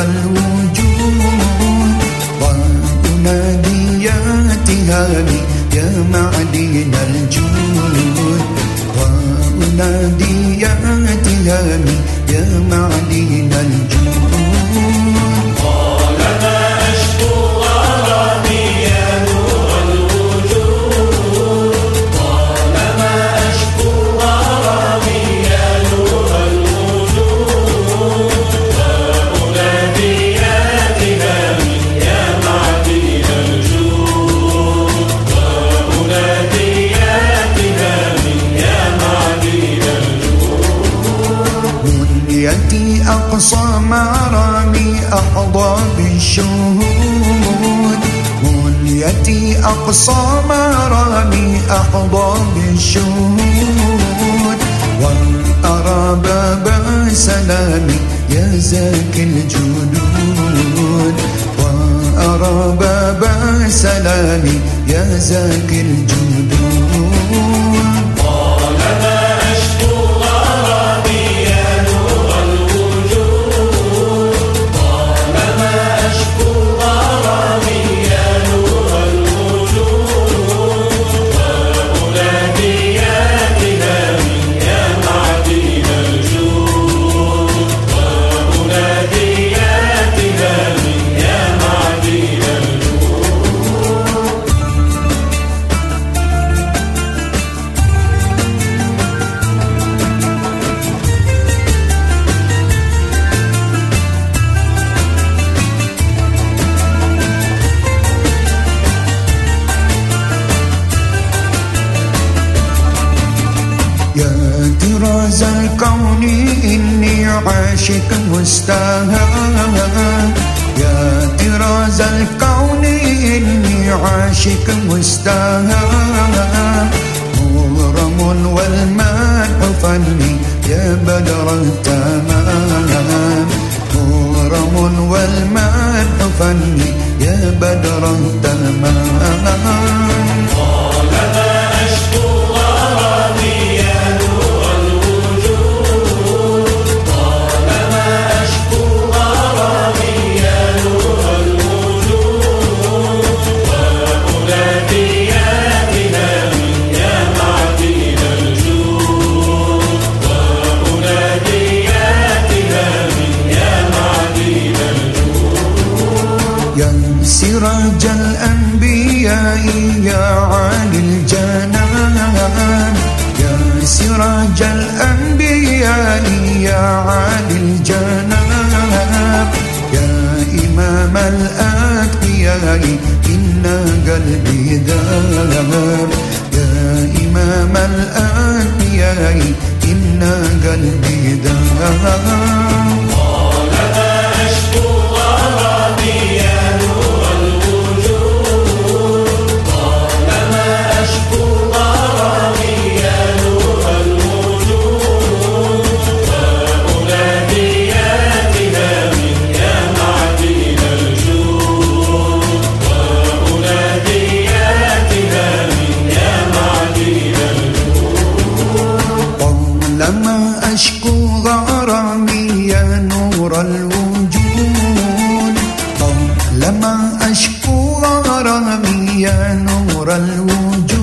الوجود وأنادي يا تهامي يا معدن الجود وأنادي يا تهامي يا معدن الجود قال ما أشكو غرامي يا نور الوجود قال ما أشكو غرامي يا نور الوجود وأنادي يا تهامي يا معدن الجود وأنادي يا تهامي يا معدن الجود منيتي أقصى مرامي أحظى بالشهود منيتي أقصى مرامي أحظى بالشهود وأرى باب سلامي يا زاكي الجدود وأرى باب سلامي يا زاكي الجدود قال ما أشكو غرامي يا نور الوجود قال ما أشكو غرامي يا نور الوجود وأنادي يا تهامي يا معدن الجود وأنادي يا تهامي يا معدن يا طراز الكون إني عاشق مستهان يا طراز الكون إني عاشق مستهان مغرم والمدح فني يا بدر التمام مغرم والمدح فني يا بدر التمام قال ما أشكو غرامي يا نور الوجود قال ما أشكو غرامي يا نور الوجود وأنادي يا تهامي يا معدن الجود وأنادي يا تهامي يا معدن الجود يا سراج الأنبياء يا عالي الجنان يا سراج الأنبياء يا عالي الجنان يا إمام الأتقياء إن قلبي ذاب يا إمام الأتقياء إن قلبي ذاب قال ما أشكو غرامي يا نور الوجود قال ما أشكو غرامي يا نور الوجود وأنادي يا تهامي يا معدن الجود وأنادي يا تهامي يا معدن الجود طالما أشكو غرامي يا نور الوجود طالما أشكو غرامي يا نور الوجود